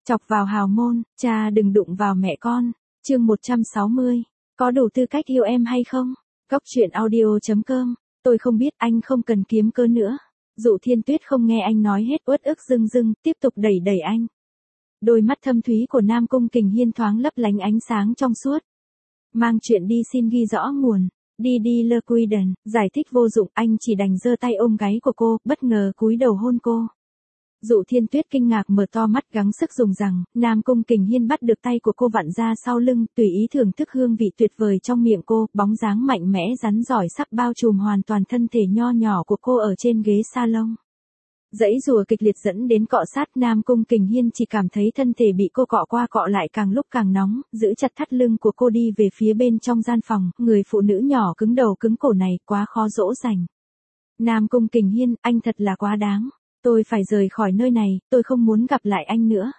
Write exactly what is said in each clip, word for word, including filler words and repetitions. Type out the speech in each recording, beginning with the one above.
Chọc vào hào môn, cha đừng đụng vào mẹ con. Chương một trăm sáu mươi. Có đủ tư cách yêu em hay không? Góc truyện audio chấm com. Tôi không biết, anh không cần kiếm cớ nữa. Dụ Thiên Tuyết không nghe anh nói hết, uất ức dưng dưng, tiếp tục đẩy đẩy anh. Đôi mắt thâm thúy của Nam Cung Kình Hiên thoáng lấp lánh ánh sáng trong suốt. Mang chuyện đi xin ghi rõ nguồn. Đi đi lơ quy đần, giải thích vô dụng, anh chỉ đành giơ tay ôm gáy của cô, bất ngờ cúi đầu hôn cô. Dụ Thiên Tuyết kinh ngạc mở to mắt gắng sức dùng rằng, Nam Cung Kình Hiên bắt được tay của cô vặn ra sau lưng, tùy ý thưởng thức hương vị tuyệt vời trong miệng cô, bóng dáng mạnh mẽ rắn giỏi sắp bao trùm hoàn toàn thân thể nho nhỏ của cô ở trên ghế salon. Dãy rùa kịch liệt dẫn đến cọ sát, Nam Cung Kình Hiên chỉ cảm thấy thân thể bị cô cọ qua cọ lại càng lúc càng nóng, giữ chặt thắt lưng của cô đi về phía bên trong gian phòng, người phụ nữ nhỏ cứng đầu cứng cổ này quá khó dỗ dành. Nam Cung Kình Hiên, anh thật là quá đáng. Tôi phải rời khỏi nơi này, tôi không muốn gặp lại anh nữa.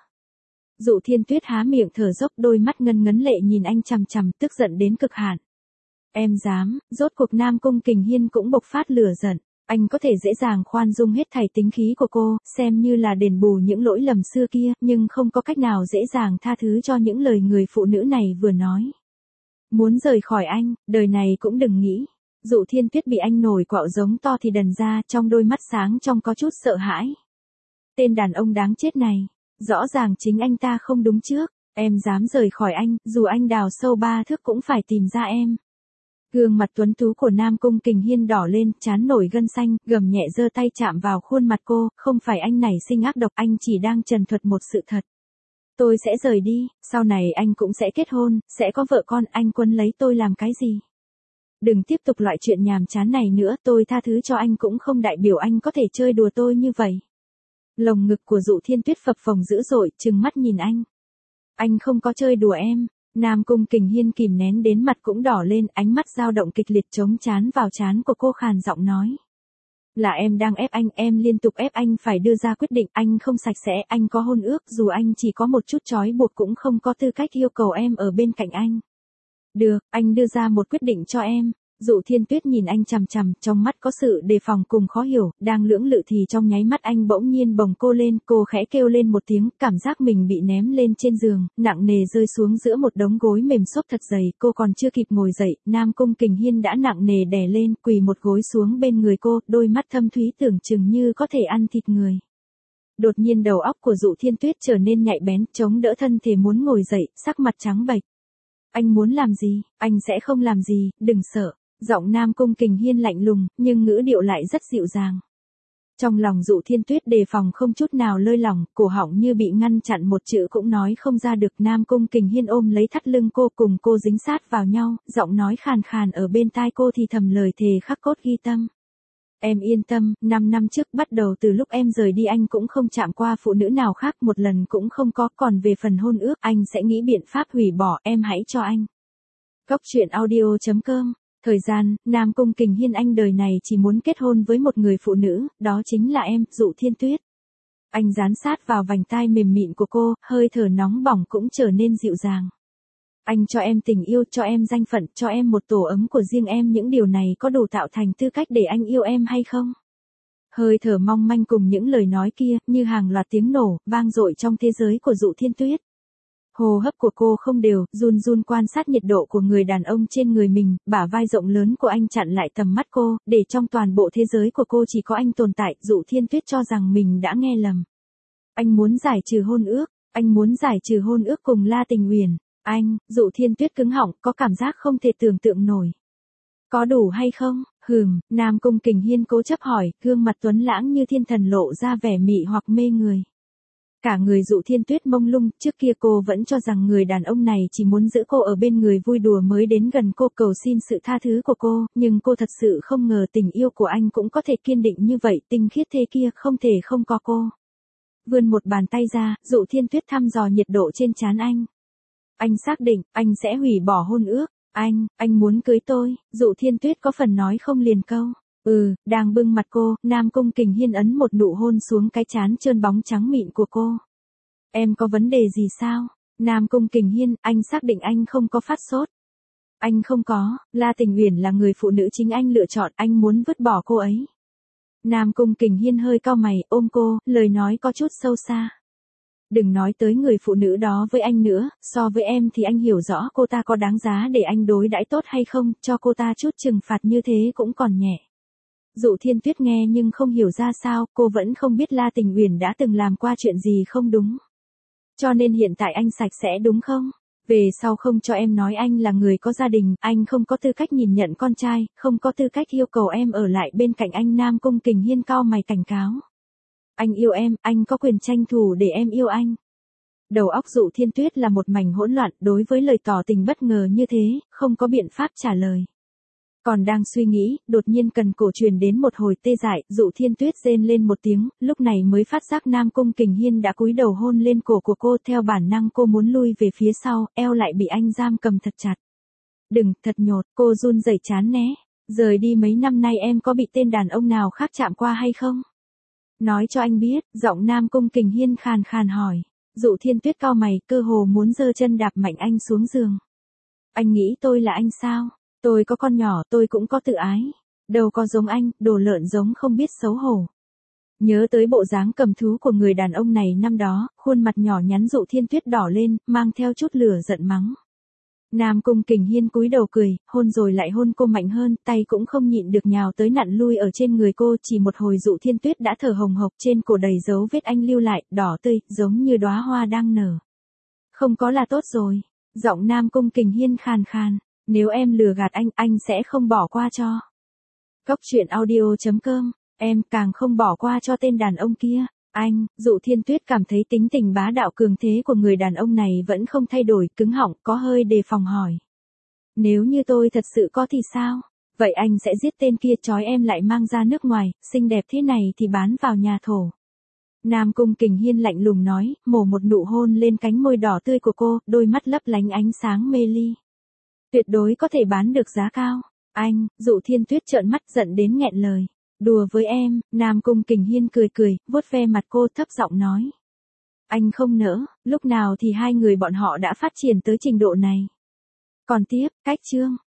Dụ Thiên Tuyết há miệng thở dốc, đôi mắt ngân ngấn lệ nhìn anh chằm chằm, tức giận đến cực hạn. Em dám, rốt cuộc Nam Cung Kình Hiên cũng bộc phát lửa giận. Anh có thể dễ dàng khoan dung hết thảy tính khí của cô, xem như là đền bù những lỗi lầm xưa kia, nhưng không có cách nào dễ dàng tha thứ cho những lời người phụ nữ này vừa nói. Muốn rời khỏi anh, đời này cũng đừng nghĩ. Dụ Thiên Tuyết bị anh nổi quạo giống to thì đần ra, trong đôi mắt sáng trong có chút sợ hãi. Tên đàn ông đáng chết này, rõ ràng chính anh ta không đúng trước, em dám rời khỏi anh, dù anh đào sâu ba thước cũng phải tìm ra em. Gương mặt tuấn tú của Nam Cung Kình Hiên đỏ lên, trán nổi gân xanh, gầm nhẹ giơ tay chạm vào khuôn mặt cô, không phải anh nảy sinh ác độc, anh chỉ đang trần thuật một sự thật. Tôi sẽ rời đi, sau này anh cũng sẽ kết hôn, sẽ có vợ con, anh quấn lấy tôi làm cái gì? Đừng tiếp tục loại chuyện nhàm chán này nữa, tôi tha thứ cho anh cũng không đại biểu anh có thể chơi đùa tôi như vậy. Lồng ngực của Dụ Thiên Tuyết phập phồng dữ dội, trừng mắt nhìn anh. Anh không có chơi đùa em. Nam Cung Kình Hiên kìm nén đến mặt cũng đỏ lên, ánh mắt dao động kịch liệt chống chán vào chán của cô, khàn giọng nói. Là em đang ép anh, em liên tục ép anh phải đưa ra quyết định, anh không sạch sẽ, anh có hôn ước, dù anh chỉ có một chút trói buộc cũng không có tư cách yêu cầu em ở bên cạnh anh. Được, anh đưa ra một quyết định cho em. Dụ Thiên Tuyết nhìn anh chằm chằm, trong mắt có sự đề phòng cùng khó hiểu, đang lưỡng lự thì trong nháy mắt anh bỗng nhiên bồng cô lên, cô khẽ kêu lên một tiếng, cảm giác mình bị ném lên trên giường, nặng nề rơi xuống giữa một đống gối mềm xốp thật dày, cô còn chưa kịp ngồi dậy, Nam Cung Kình Hiên đã nặng nề đè lên, quỳ một gối xuống bên người cô, đôi mắt thâm thúy tưởng chừng như có thể ăn thịt người. Đột nhiên đầu óc của Dụ Thiên Tuyết trở nên nhạy bén, chống đỡ thân thể muốn ngồi dậy, sắc mặt trắng bệch. Anh muốn làm gì, anh sẽ không làm gì, đừng sợ. Giọng Nam Cung Kình Hiên lạnh lùng, nhưng ngữ điệu lại rất dịu dàng. Trong lòng Dụ Thiên Tuyết đề phòng không chút nào lơi lỏng, cổ họng như bị ngăn chặn, một chữ cũng nói không ra được. Nam Cung Kình Hiên ôm lấy thắt lưng cô, cùng cô dính sát vào nhau, giọng nói khàn khàn ở bên tai cô thì thầm lời thề khắc cốt ghi tâm. Em yên tâm, năm năm trước bắt đầu từ lúc em rời đi anh cũng không chạm qua phụ nữ nào khác, một lần cũng không có, còn về phần hôn ước anh sẽ nghĩ biện pháp hủy bỏ, em hãy cho anh. Góc truyện audio chấm com. Thời gian, Nam Cung Kình Hiên anh đời này chỉ muốn kết hôn với một người phụ nữ, đó chính là em, Dụ Thiên Tuyết. Anh dán sát vào vành tai mềm mịn của cô, hơi thở nóng bỏng cũng trở nên dịu dàng. Anh cho em tình yêu, cho em danh phận, cho em một tổ ấm của riêng em, những điều này có đủ tạo thành tư cách để anh yêu em hay không? Hơi thở mong manh cùng những lời nói kia, như hàng loạt tiếng nổ, vang dội trong thế giới của Dụ Thiên Tuyết. Hô hấp của cô không đều, run run quan sát nhiệt độ của người đàn ông trên người mình, bả vai rộng lớn của anh chặn lại tầm mắt cô, để trong toàn bộ thế giới của cô chỉ có anh tồn tại. Dụ Thiên Tuyết cho rằng mình đã nghe lầm. Anh muốn giải trừ hôn ước, anh muốn giải trừ hôn ước cùng La Tình Uyển. Anh, Dụ Thiên Tuyết cứng họng, có cảm giác không thể tưởng tượng nổi. Có đủ hay không? Hừm, Nam Cung Kình Hiên cố chấp hỏi, gương mặt tuấn lãng như thiên thần lộ ra vẻ mị hoặc mê người. Cả người Dụ Thiên Tuyết mông lung, trước kia cô vẫn cho rằng người đàn ông này chỉ muốn giữ cô ở bên người vui đùa mới đến gần cô cầu xin sự tha thứ của cô, nhưng cô thật sự không ngờ tình yêu của anh cũng có thể kiên định như vậy, tinh khiết thế kia, không thể không có cô. Vươn một bàn tay ra, Dụ Thiên Tuyết thăm dò nhiệt độ trên trán anh. Anh xác định, anh sẽ hủy bỏ hôn ước. Anh, anh muốn cưới tôi. Dụ Thiên Tuyết có phần nói không liền câu. Ừ, đang bưng mặt cô, Nam Cung Kình Hiên ấn một nụ hôn xuống cái trán trơn bóng trắng mịn của cô. Em có vấn đề gì sao? Nam Cung Kình Hiên, anh xác định anh không có phát sốt. Anh không có, La Tình Uyển là người phụ nữ chính anh lựa chọn, anh muốn vứt bỏ cô ấy. Nam Cung Kình Hiên hơi cau mày, ôm cô, lời nói có chút sâu xa. Đừng nói tới người phụ nữ đó với anh nữa, so với em thì anh hiểu rõ cô ta có đáng giá để anh đối đãi tốt hay không, cho cô ta chút trừng phạt như thế cũng còn nhẹ. Dụ Thiên Tuyết nghe nhưng không hiểu ra sao, cô vẫn không biết La Tình Uyển đã từng làm qua chuyện gì không đúng. Cho nên hiện tại anh sạch sẽ đúng không? Về sau không cho em nói anh là người có gia đình, anh không có tư cách nhìn nhận con trai, không có tư cách yêu cầu em ở lại bên cạnh anh. Nam Cung Kình Hiên cau mày cảnh cáo. Anh yêu em, anh có quyền tranh thủ để em yêu anh. Đầu óc Dụ Thiên Tuyết là một mảnh hỗn loạn, đối với lời tỏ tình bất ngờ như thế, không có biện pháp trả lời. Còn đang suy nghĩ, đột nhiên cần cổ truyền đến một hồi tê dại, Dụ Thiên Tuyết rên lên một tiếng, lúc này mới phát giác Nam Cung Kình Hiên đã cúi đầu hôn lên cổ của cô. Theo bản năng cô muốn lui về phía sau, eo lại bị anh giam cầm thật chặt. Đừng, thật nhột, cô run rẩy chán né. Rời đi mấy năm nay em có bị tên đàn ông nào khác chạm qua hay không? Nói cho anh biết, giọng Nam Cung Kình Hiên khàn khàn hỏi. Dụ Thiên Tuyết cau mày, cơ hồ muốn giơ chân đạp mạnh anh xuống giường. Anh nghĩ tôi là anh sao? Tôi có con nhỏ, tôi cũng có tự ái. Đâu có giống anh, đồ lợn giống không biết xấu hổ. Nhớ tới bộ dáng cầm thú của người đàn ông này năm đó, khuôn mặt nhỏ nhắn Dụ Thiên Tuyết đỏ lên, mang theo chút lửa giận mắng. Nam Cung Kình Hiên cúi đầu cười, hôn rồi lại hôn cô mạnh hơn, tay cũng không nhịn được nhào tới nặn lui ở trên người cô. Chỉ một hồi Dụ Thiên Tuyết đã thở hồng hộc, trên cổ đầy dấu vết anh lưu lại, đỏ tươi, giống như đóa hoa đang nở. Không có là tốt rồi. Giọng Nam Cung Kình Hiên khàn khàn. Nếu em lừa gạt anh, anh sẽ không bỏ qua cho. Cốc truyện audio chấm com, em càng không bỏ qua cho tên đàn ông kia. Anh, Dụ Thiên Tuyết cảm thấy tính tình bá đạo cường thế của người đàn ông này vẫn không thay đổi, cứng họng, có hơi đề phòng hỏi. Nếu như tôi thật sự có thì sao? Vậy anh sẽ giết tên kia, trói em lại mang ra nước ngoài, xinh đẹp thế này thì bán vào nhà thổ. Nam Cung Kình Hiên lạnh lùng nói, mổ một nụ hôn lên cánh môi đỏ tươi của cô, đôi mắt lấp lánh ánh sáng mê ly. Tuyệt đối có thể bán được giá cao. Anh, Dụ Thiên Tuyết trợn mắt giận đến nghẹn lời. Đùa với em, Nam Cung Kình Hiên cười cười, vuốt ve mặt cô thấp giọng nói. Anh không nỡ, lúc nào thì hai người bọn họ đã phát triển tới trình độ này. Còn tiếp, cách chương.